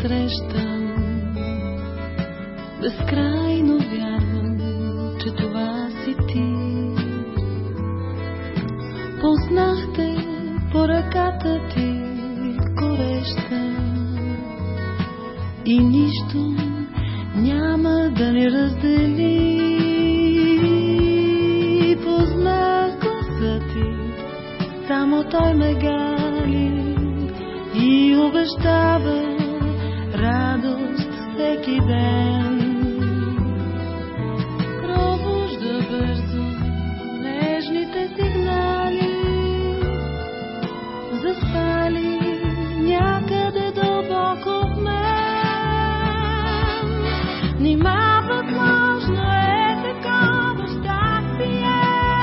срещам, безкрайно вярвам, че това си ти. Познах те по ръката ти гореща и нищо няма да ни раздели. Познах гласа ти, само той ме гали и обещава радост всеки ден. Пробужда бързо нежните сигнали, заспали някъде дълбоко в мен. Нима възможно е такова щастие,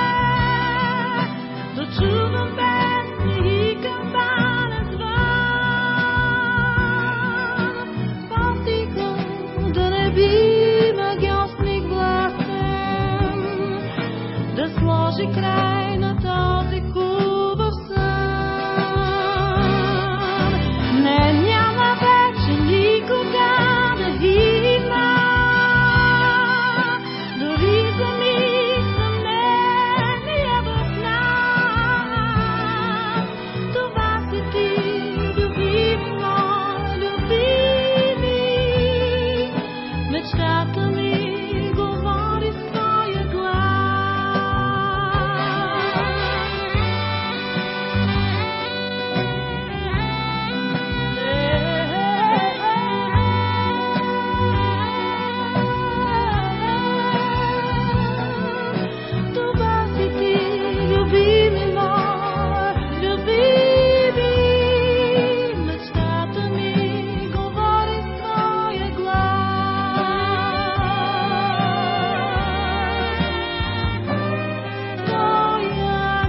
да чувам песни и камбана звън. По-тихо да не би магиосник гласен да сложи край на този хубав сън. Не, няма вече никога да има, дори за миг съмнение в нас. Това си ти, любими мой, любими. Мечтата ми говори с твоя глас. Това си ти, любими мой, любими. Мечтата ми говори с твоя глас. Твоя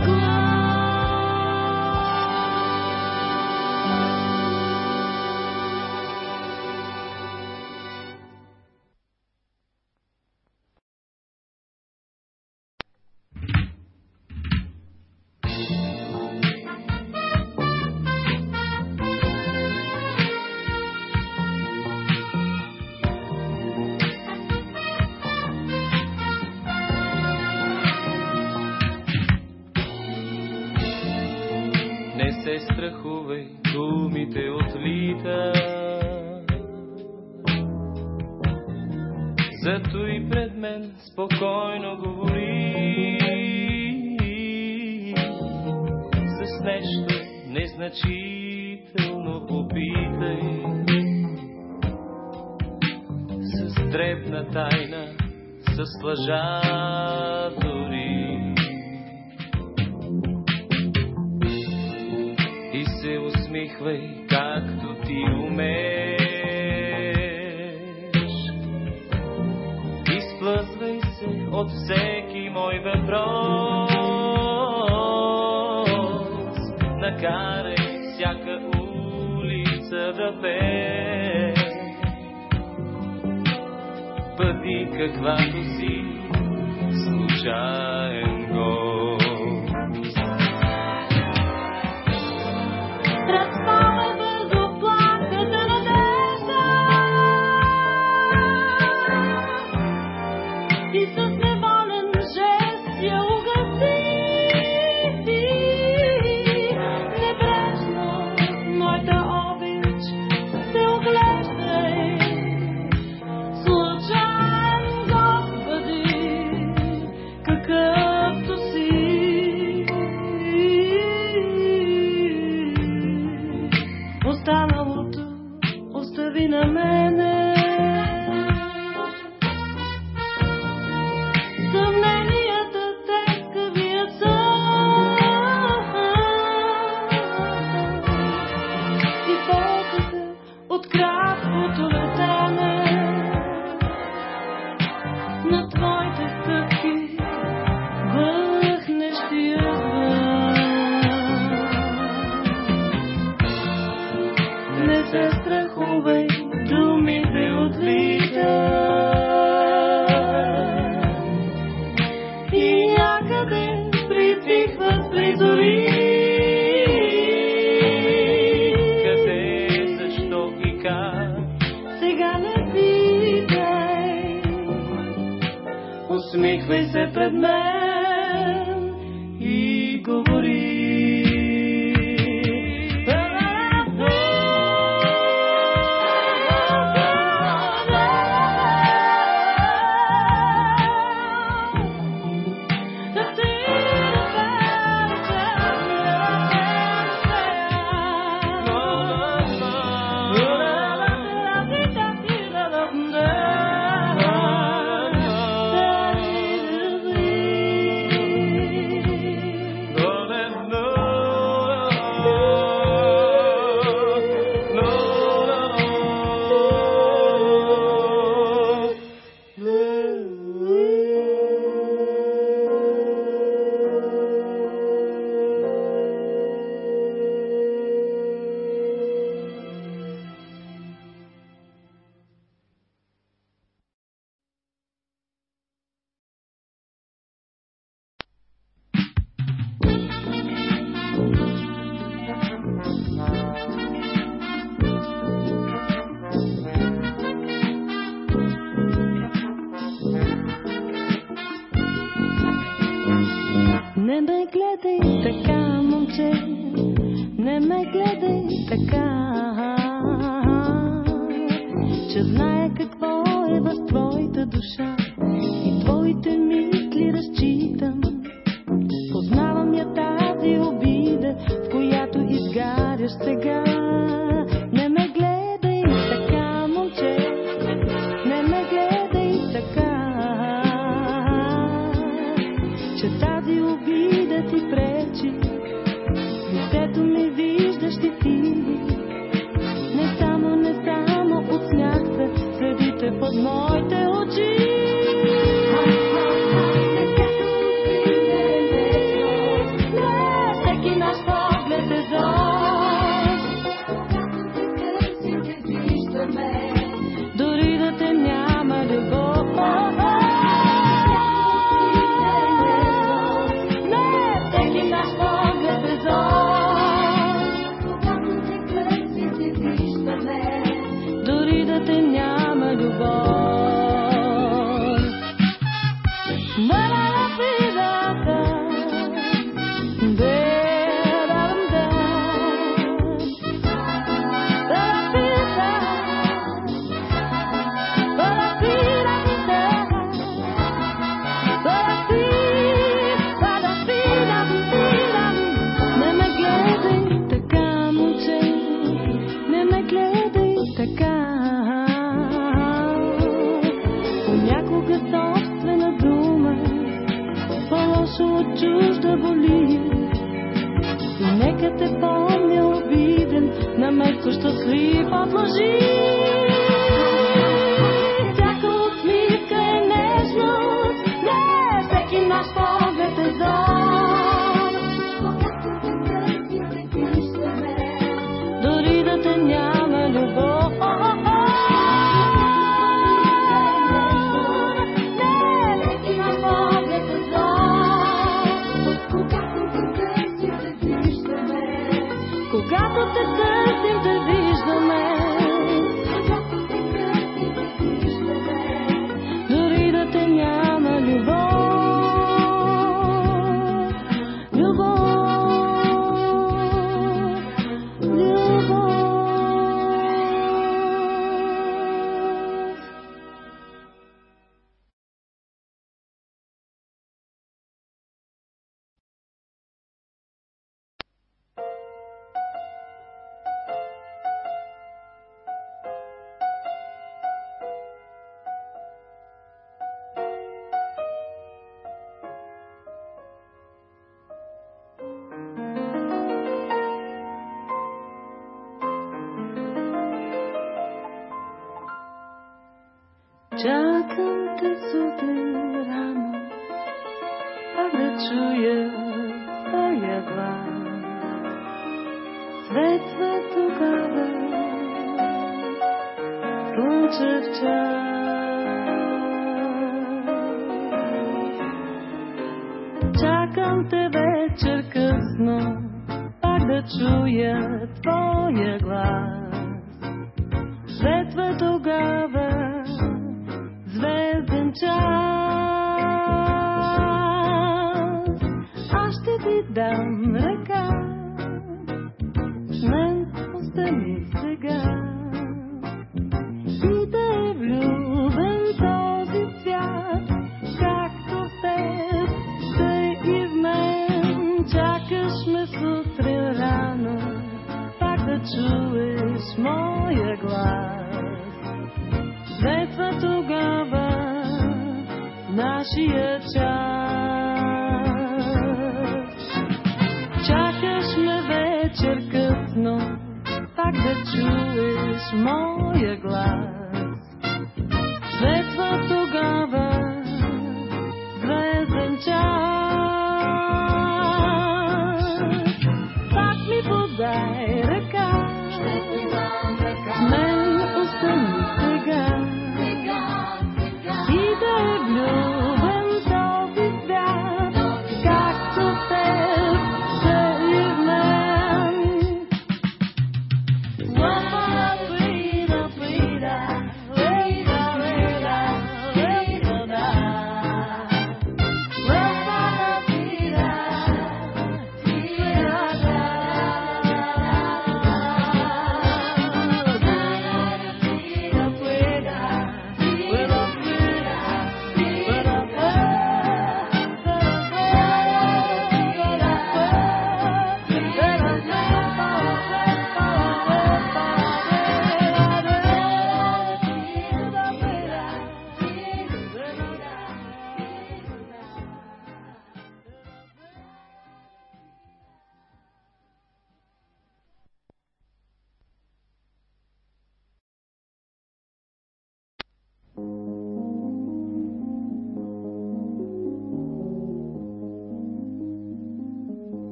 Не се страхувай, думите отлитат. Зато и пред мен спокойно говори с нещо незначително попитай, с дребна тайна, с лъжа дори. И се усмихвай, както ти умееш. Изплъзвай се от всеки мой въпрос. Накарай всяка улица да пее. Бъди каквато си, случаен гост. Разпалай бързо плахата надежда и с неволен жест я угаси. Небрежно моята обич се оглеждай. Случайен Господи, какъвто си. Останалото остави на мене. Съмненията тескавият сън и болката от краткото летене на твоите стъпки въхнещия звън. Не се страхувай, думите отлитат и някъде притихват призори. Къде, защо и как гледай така, че знае какво е в твоята душа и твоите мисли разчитам. Познавам я тази обида, в която изгаряш сега. Не ме гледай така, момче, не ме гледай така, че тази обида ти пречи. Лицето ми виждаш ли ти? Не само от смях се следите под моите очи. Всеки наш поглед е зор. Дори да те няма любов. Всеки наш поглед е зор. Дори да те няма любов. От чужда боли и нека те помня обиден, наместо щастлив от лъжи. Всяка усмивка е нежност, не всеки наш поглед е зор. Дори да те няма любов. Когато те търсим, те виждаме. Дори да те няма любов. Любов, любов. Чакам те сутрин рано, пак да чуя твоя глас. Светва тогава слънчев час. Чакам те вечер късно, пак да чуя твоя глас. Светва тогава звезден час. Аз ще ти дам ръка, с мен остани сега. И да е влюбен този свят, както в теб, тъй и в мен. Чакаш ме сутрин рано, пак да чуеш моя глас. Светва тогава нашия час. Чакаш ме вечер късно, пак да чуеш моя глас. Светва тогава звезден час. Пак ми подай ръка, с мен остани сега. И да е влюбен този свят, както в теб, тъй и в мен.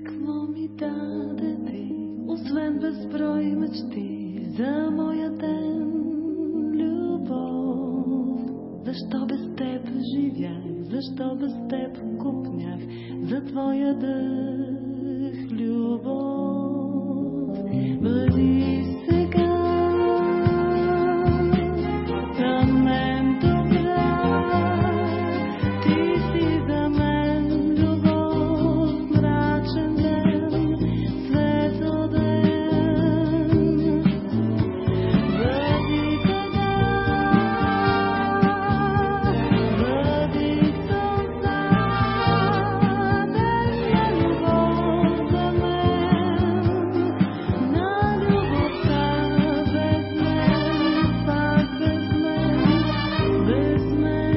Какво ми даде ти, освен безброй мечти за моя ден, любов? Защо без теб живях, защо без теб купнях за твоя дъх, любов? Бъди сега за мен добра, ти си за мен любов, мрачен ден, светъл ден. Бъди сега, бъди сълза, ден любов за мен, на любовта без мен, пак без мен, без мен.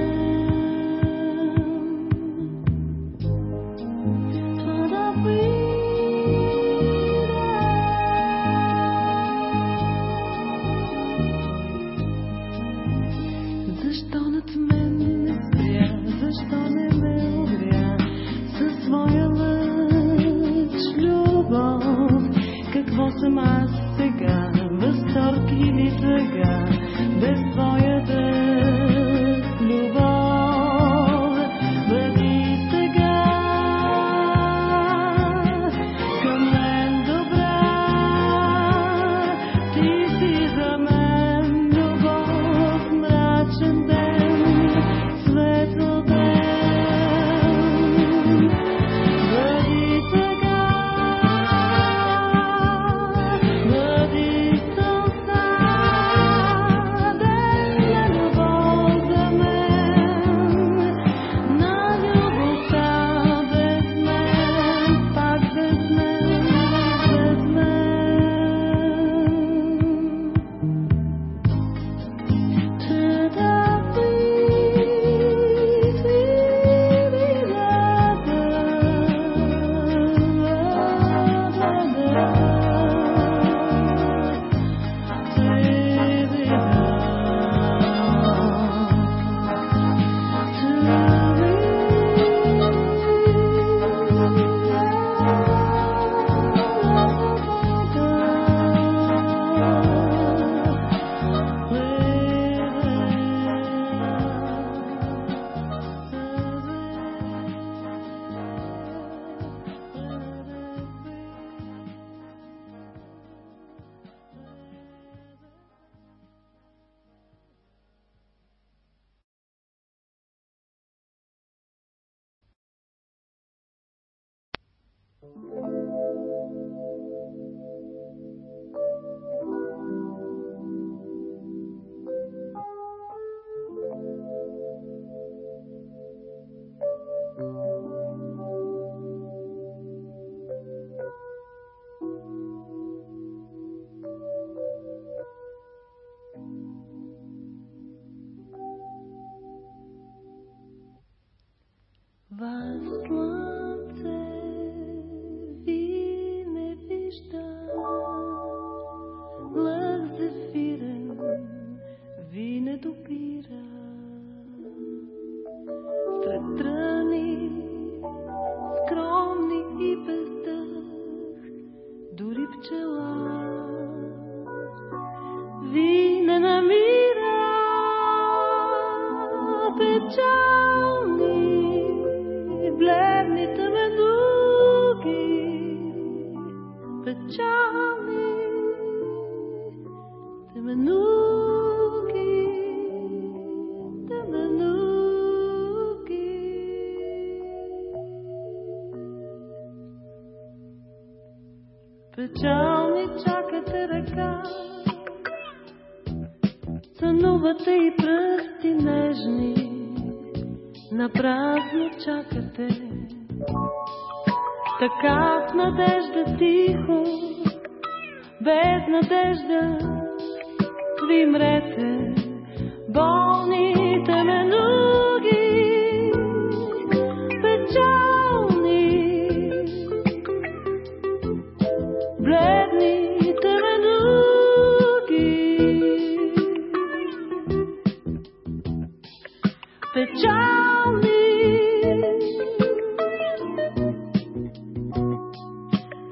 Защо над мен не спря, защо не ме огря със своя лъч, любов? Какво съм аз сега, възторг или тъга, без твоя дъх, любов? Бъди сега към мен добра, ти си за мен любов, мрачен ден, светъл ден. Бъди сега, бъди сълза, ден на любов за мен, на любовта без мен, пак без мен, без мен. Слънце ви не вижда, лъх зефирен ви не допира. Сред тръни, скромни и без дъх, дори пчела ви не намира. Печални бледните медуги, печални теменуги, теменуги. Печални чакате ръка, сънувате и пръсти нежни, напразно чакате. Така в надежда тихо, без надежда ви мрете, болни теменуги, печални, бледни теменуги, печални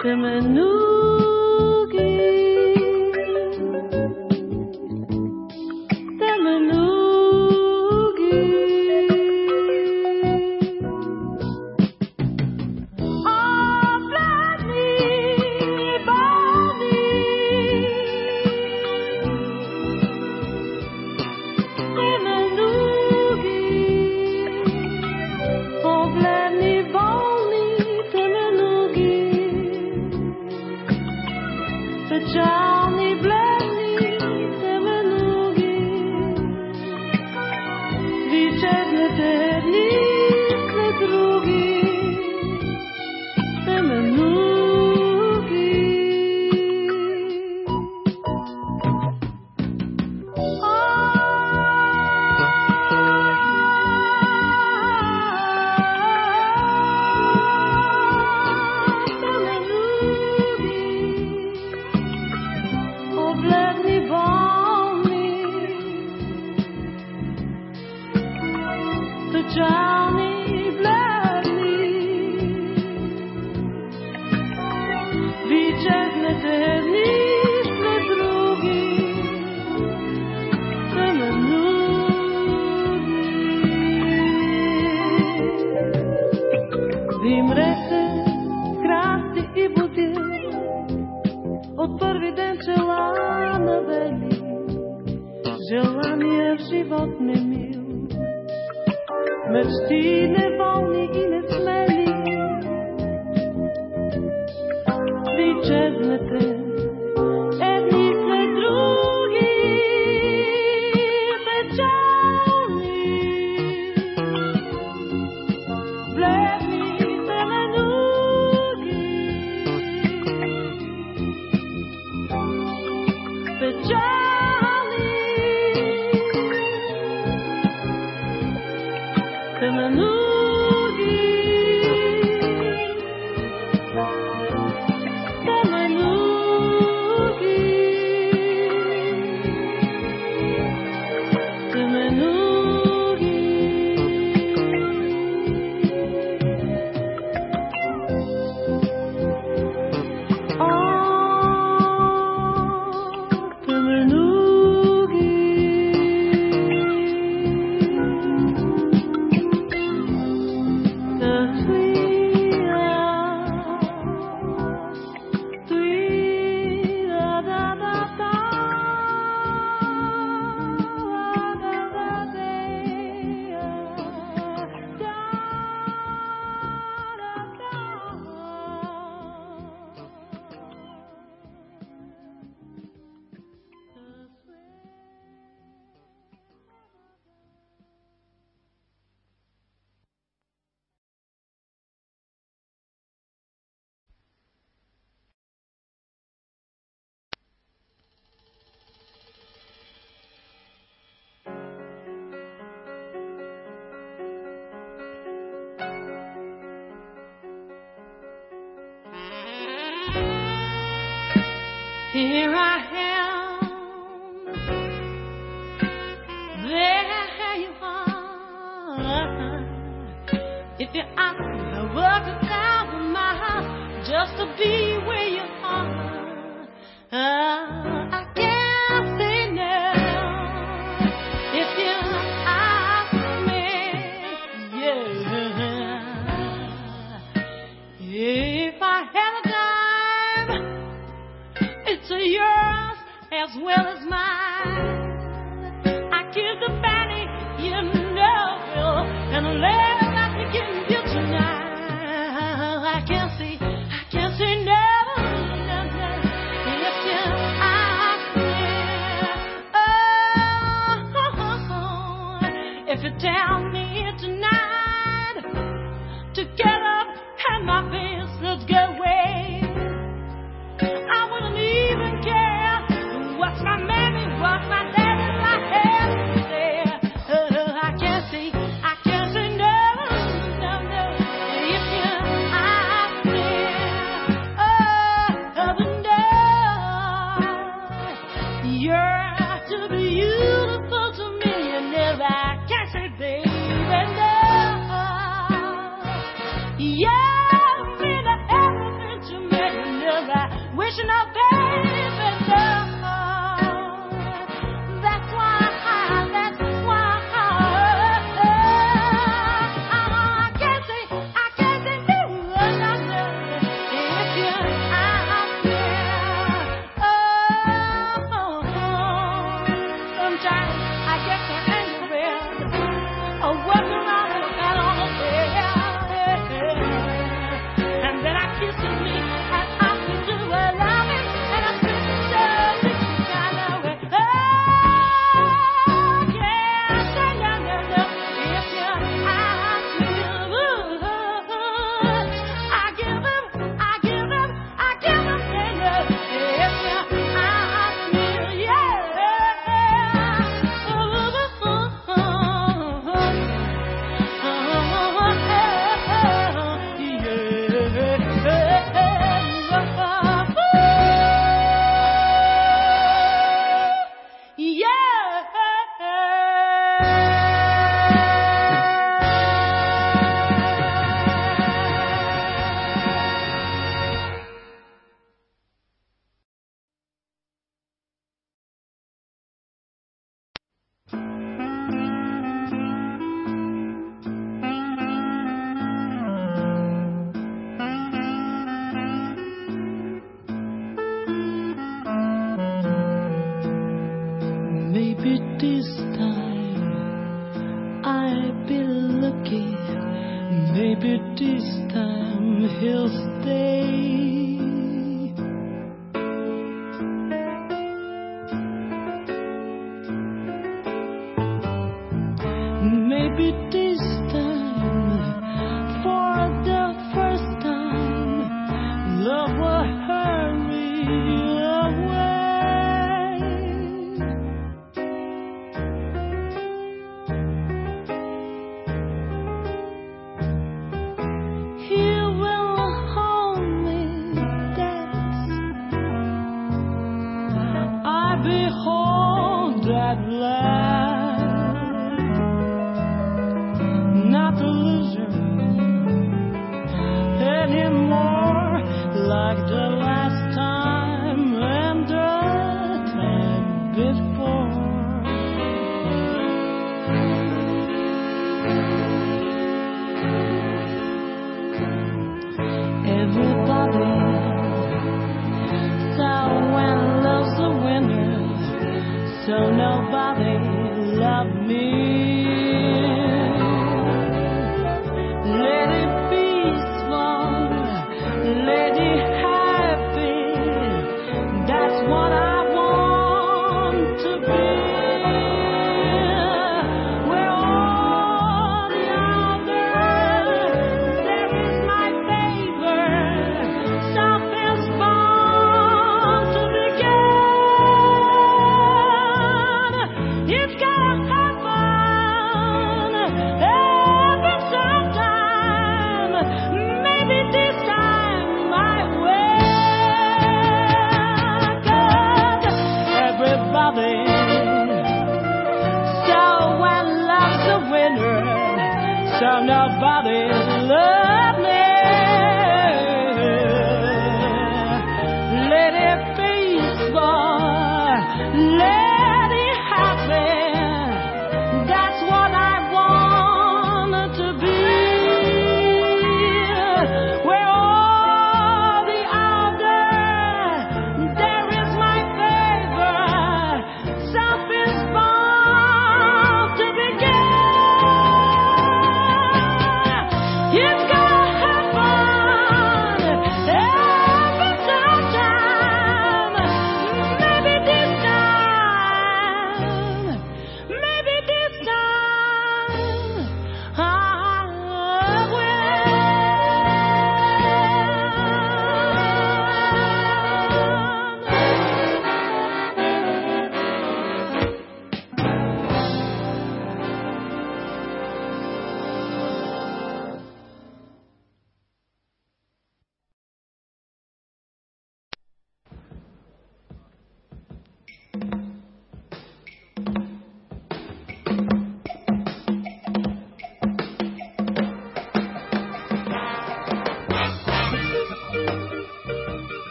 Here I am, there you are. If you ask me, I walk 1,000 miles just to be where you are. I can't say no if you ask me, yeah. If I had a yours as well as mine. I killed the Fanny, you know, and the love that we can give tonight. I can't say no, if you ask me. If you tell me tonight to get up and my business go away, I wouldn't even care what's my mammy unconditional, baby, no. That's why I can't say no. If you're out there, sometimes I get so angry, working around and all there, and then I kiss me and I can do a loving, and I feel so kind of way. Oh, yeah, say no. If you're out here, I give him, yeah. If you're out here, yeah. Maybe this time I'll be lucky. Maybe this time he'll stay. Maybe this time, for the first time, love will hurry away. He will hold me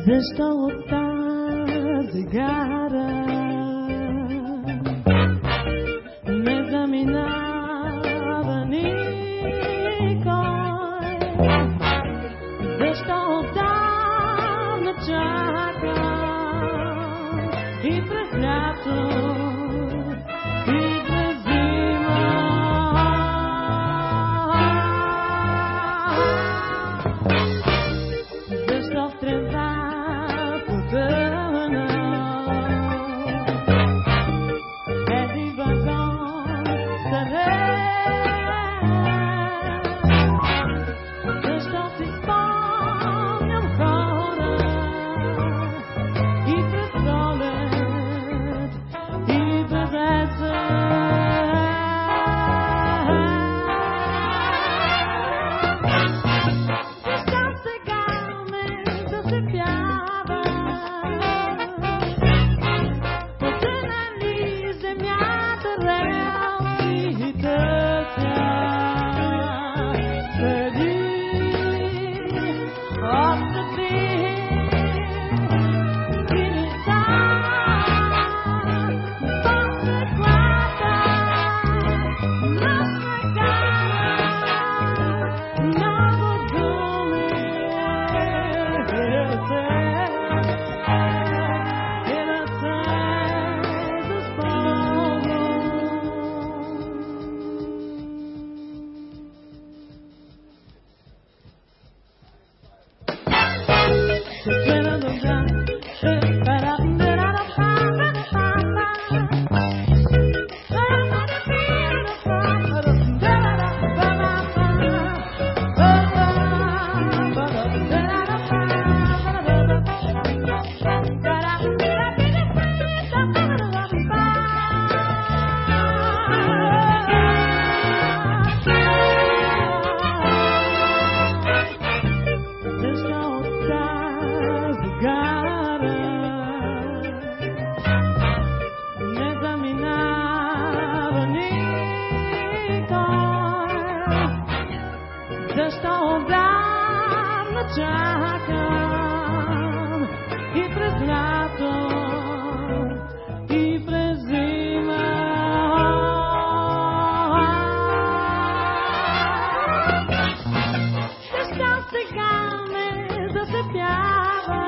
Защо от тази гара не заминава никой? Защо отдавна чакам и през лято, и през зима? Защо в трева потъна тези вагон старен? Защо си спомням хора и през пролет, и през есен? Защо сега ме засипява? Потънали земята релси тътя преди отстъпи и неща по стъклата на снега. Много думи и ръце за спомен. Светлина дължа, защо от тази гара не заминава никой? Защо отдавна чакам и през лято, и през зима? Защо сега ме засипява?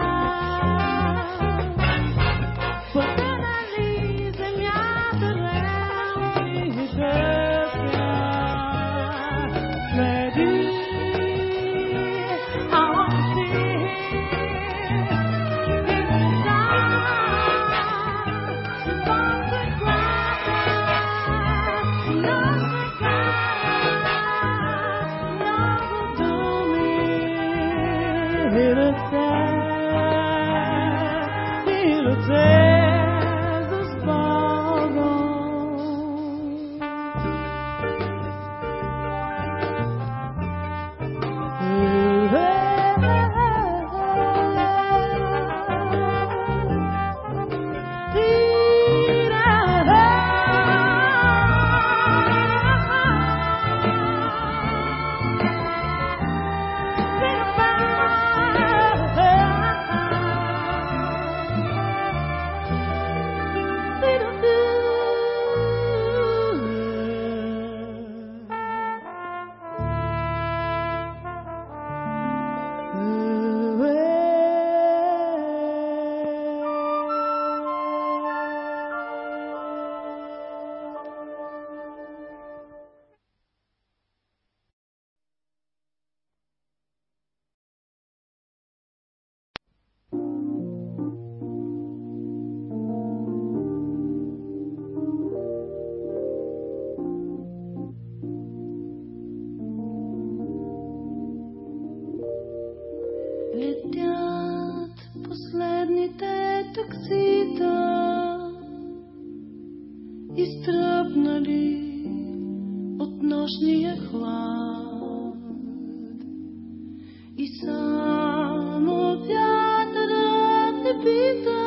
Потънали земята релси тътя преди отстъпи и неща по стъклата на снега. Много думи и ръце за спогон. Летят последните таксита, изтръпнали от нощния хлад, и само вятърът не пита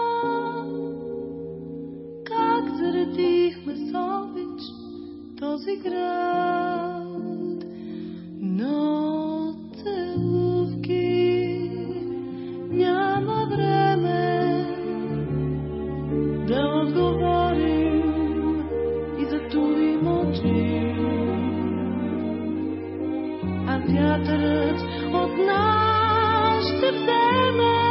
как заредихме с обич този град. Но целувки няма вятърът от нас ще вземе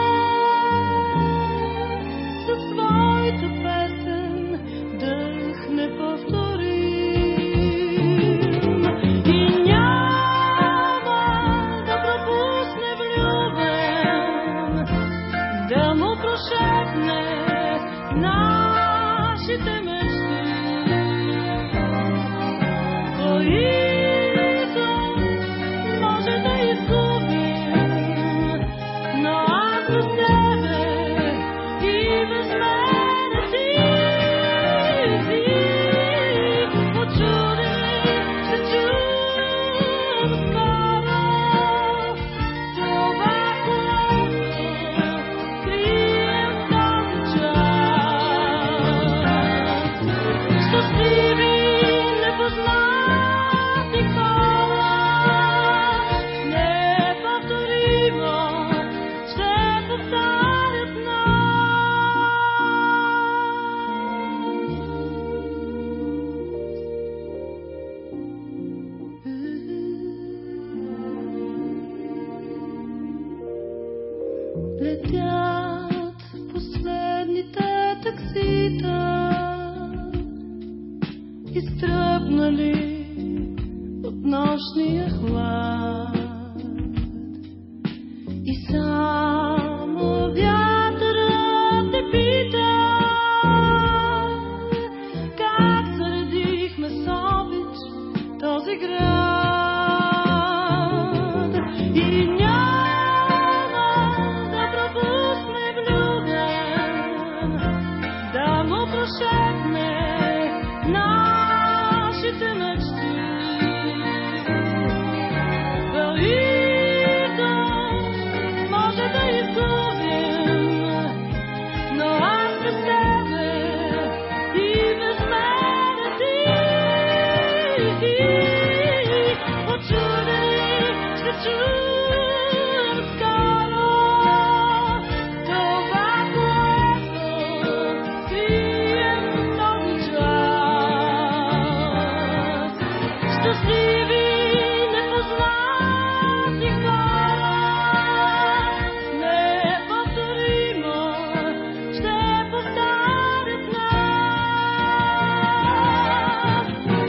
със своята песен дъх неповторим и няма да пропусне влюбен да му прошепне нашите мечти, които може да изгубим, но аз без тебе и без мене ти очудени ще чуем скоро това, което крием в този час. Щастливи непознати хора, неповторимо ще повтарят Летят последните таксита, изтръпнали от нощния хлад, и само вятърът те пита как заредихме с обич този град. И няма да пропусне влюбен да му прошепне нашите мечти, които може да изгубим, но аз без тебе и без мене ти очудени ще чуем скоро това, което крием в този час. Щастливи непознати хора, неповторимо ще повтарят нас.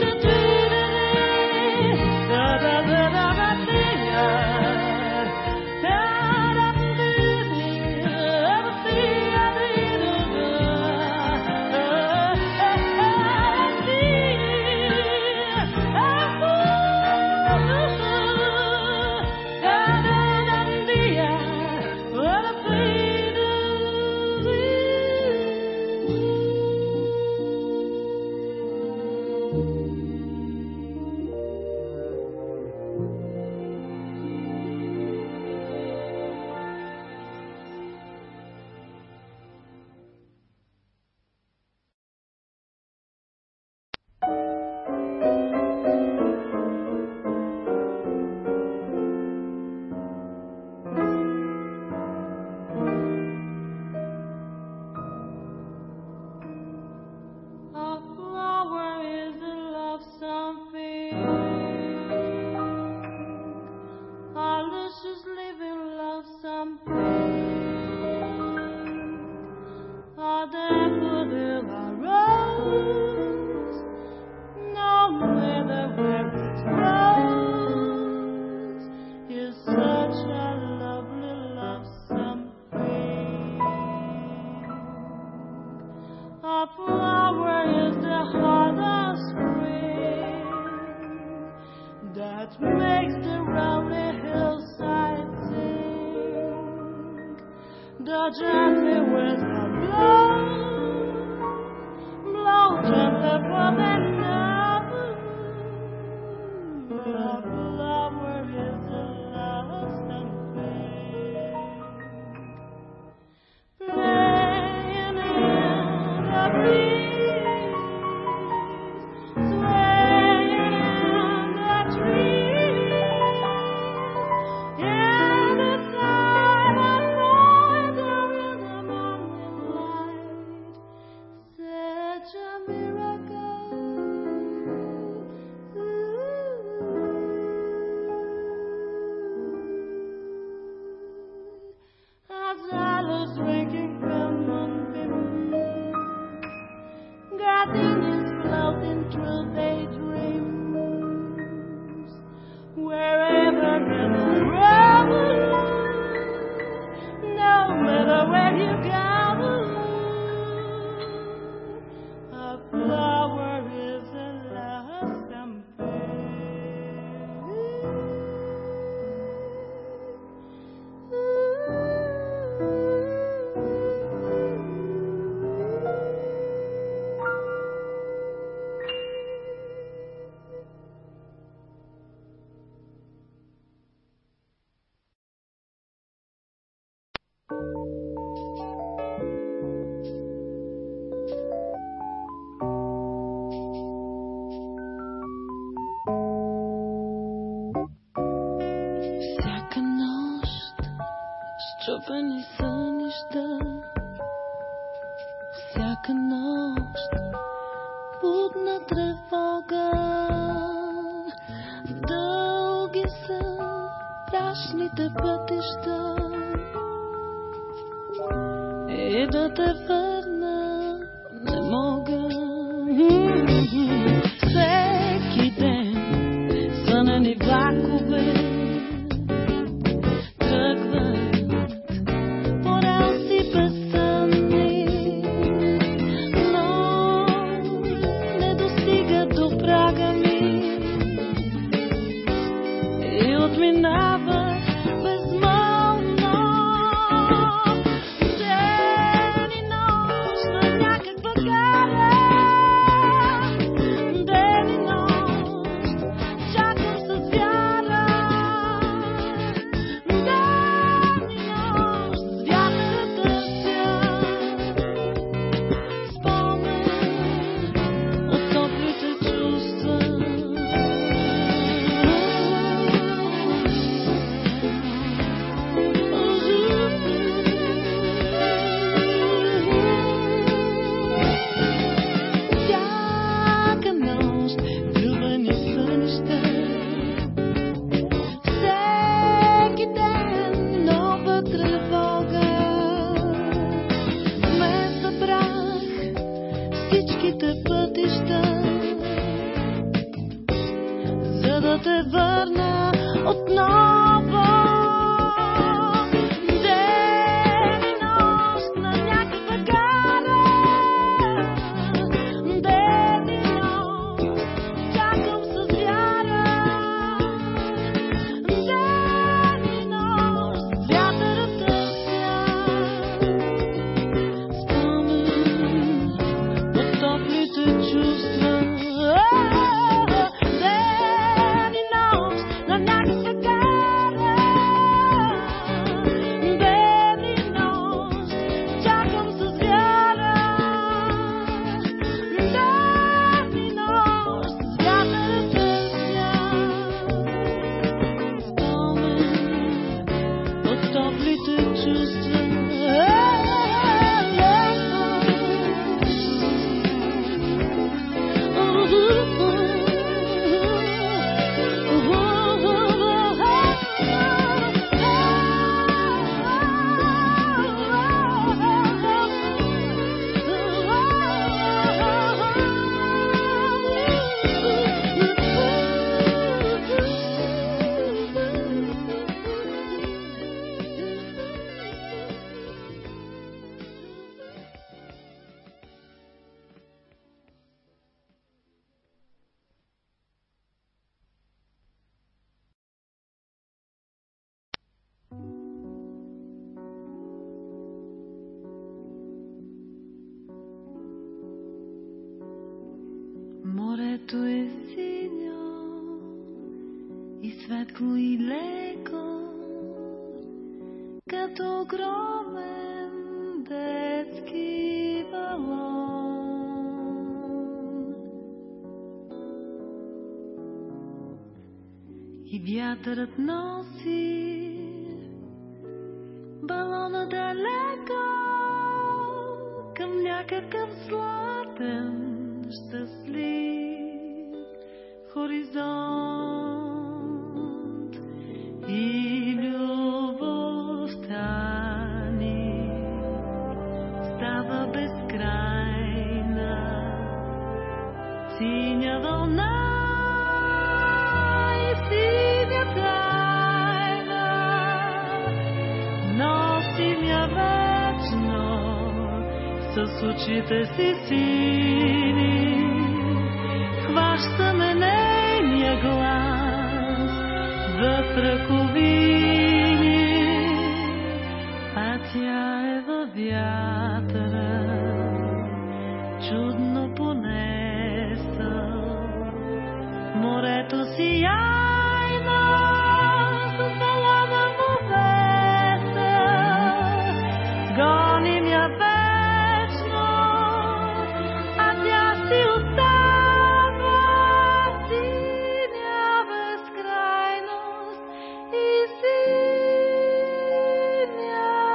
Gently with the blow gently from the north. The flower is the lost and fake, playing in the breeze, swaying in the trees, in the time of miracle. Чупени сънища всяка нощ, будна тревога. Дълги са прашните пътища и да те върна не мога. Всеки ден сънени влакове Морето е синьо и светло и леко, като огромен детски балон. И вятърът носи балона далеко към някакъв златен щастлив хоризонт. И любовта ни става безкрайна, синя вълна и синя тайна, носим я вечно с очите си сини. Хващаме нейния глас в ръковини, а тя е във вятъра, чудно понеса. Морето сияйно с балона му веса, гоним я вечно, а тя си остава, синя безкрайност и синя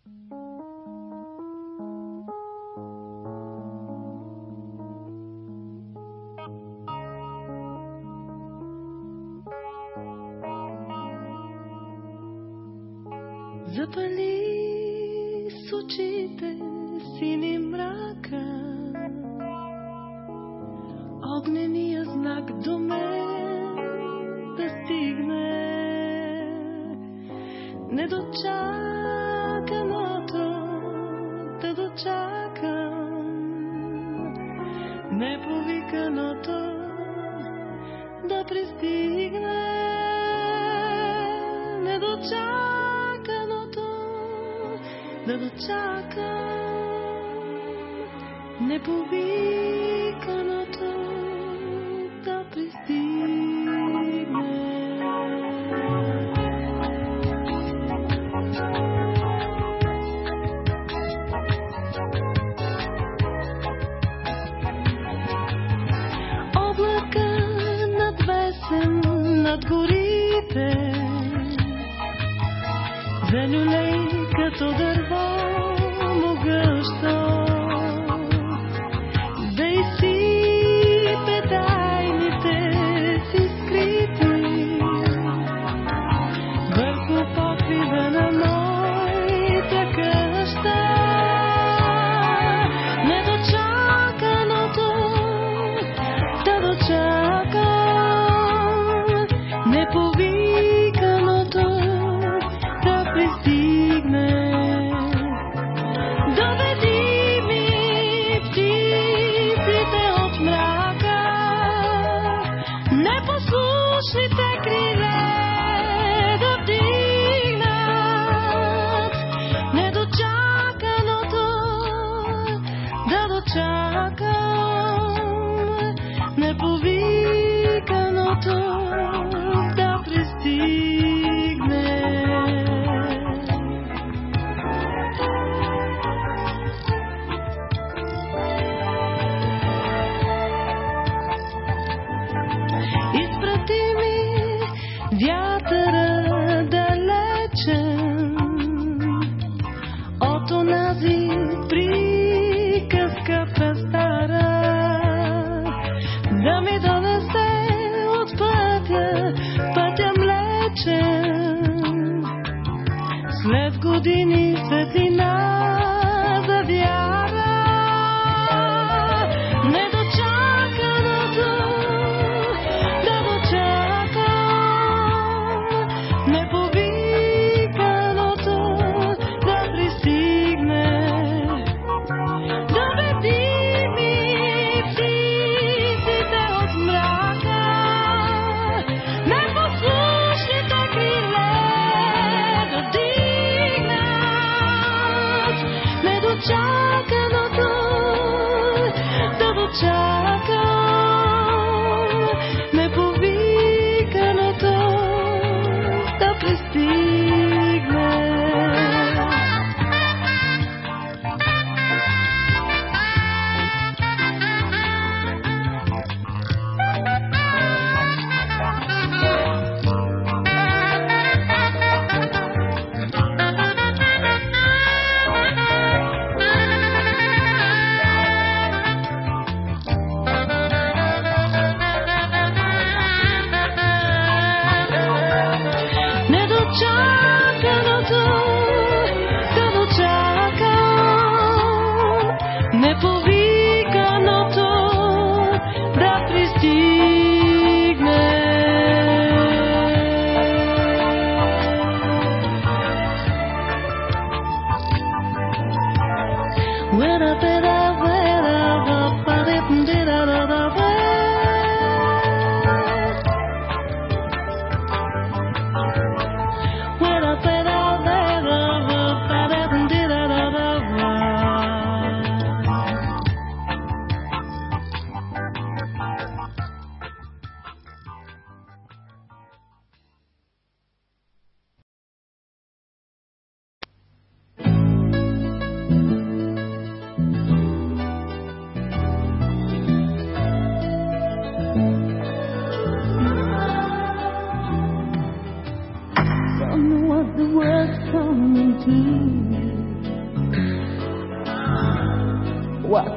Запали с очите сини мрака, огнения знак до мен да стигне. Недочаканото да дочакам, неповиканото да пристигне. Недочаканото да дочакам, неповиканото да пристигне. Облака надвесен над горите, за люлей като дърво могъщо, да изсипе тайните си скрити върху покрива на моята къща. Недочаканото да дочакам, неповиканото да пристигне. Доведи ми птиците от мрака, непослушните криле да вдигнат. Недочаканото да дочакам, неповиканото да пристигне. Изпрати ми вятъра далечен от онази приказка престара, да ми донесе от пътя млечен, след години светлина за вяра. Недочаканото да дочакам, неповиканото да пристигне. Доведи ми птиците от мрака, непослушните криле да вдигнат.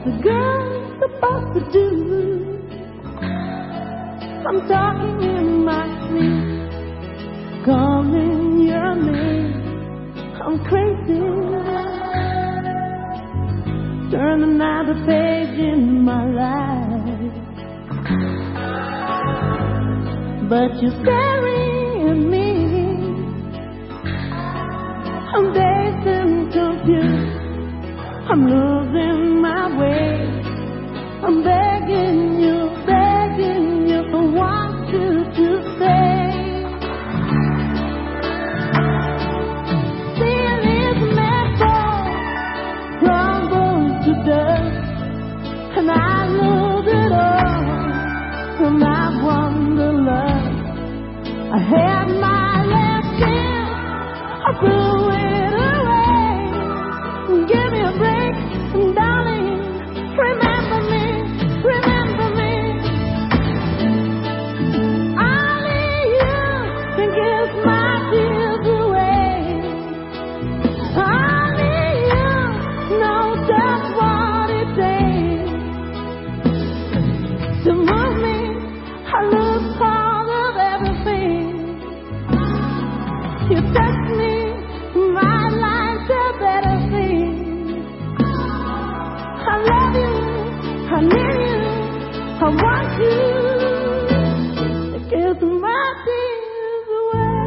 What's a girl supposed to do? I'm talking in my sleep, calling your name. I'm crazy. Turn another page in my life, but you're staring at me. I'm dazed and confused. I'm losing my way. I'm begging you for want you to stay. Seeing this metal crumble to dust, and I lose it all from my wanderlust. I had my left hand, I threw it away. Give me a break, darling, remember me, remember me. Only you can kiss my tears away. Only you know just what it takes to move me. I lose part of everything. You touch me, my life's a better thing. I love you, I need you, I want you to kiss my tears away.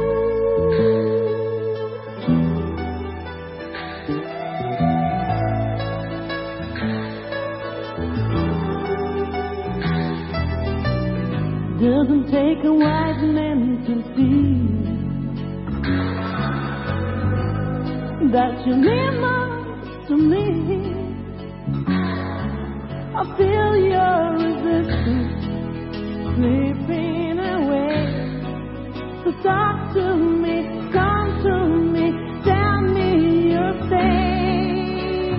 Doesn't take a wise man to see that you mean much to me. I feel your resistance slipping away. So talk to me, come to me, tell me your pain.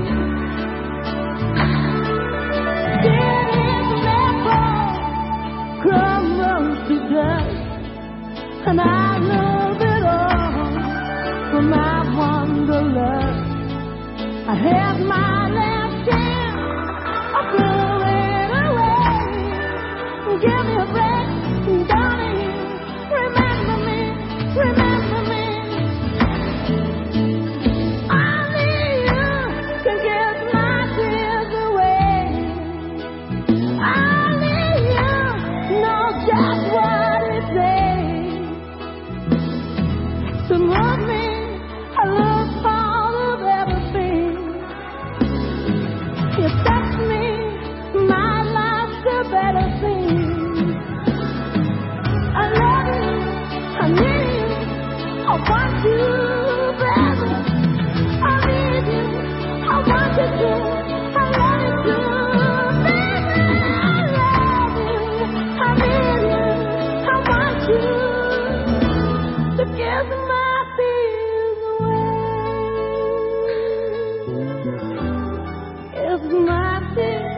This level crumbles to dust, and I love it all from my wanderlust. I had my left hand, I threw it away. Give me a break, darling, remember me, remember me. Only you can kiss my tears away. Only you know just what it takes to move me. I lose part of everything. You touch me, my life's a better thing. I love you, I need you, I want you, baby. I need you, I want you to, I love you too, baby. I love you, I need you, I want you to kiss my tears away. Kiss my tears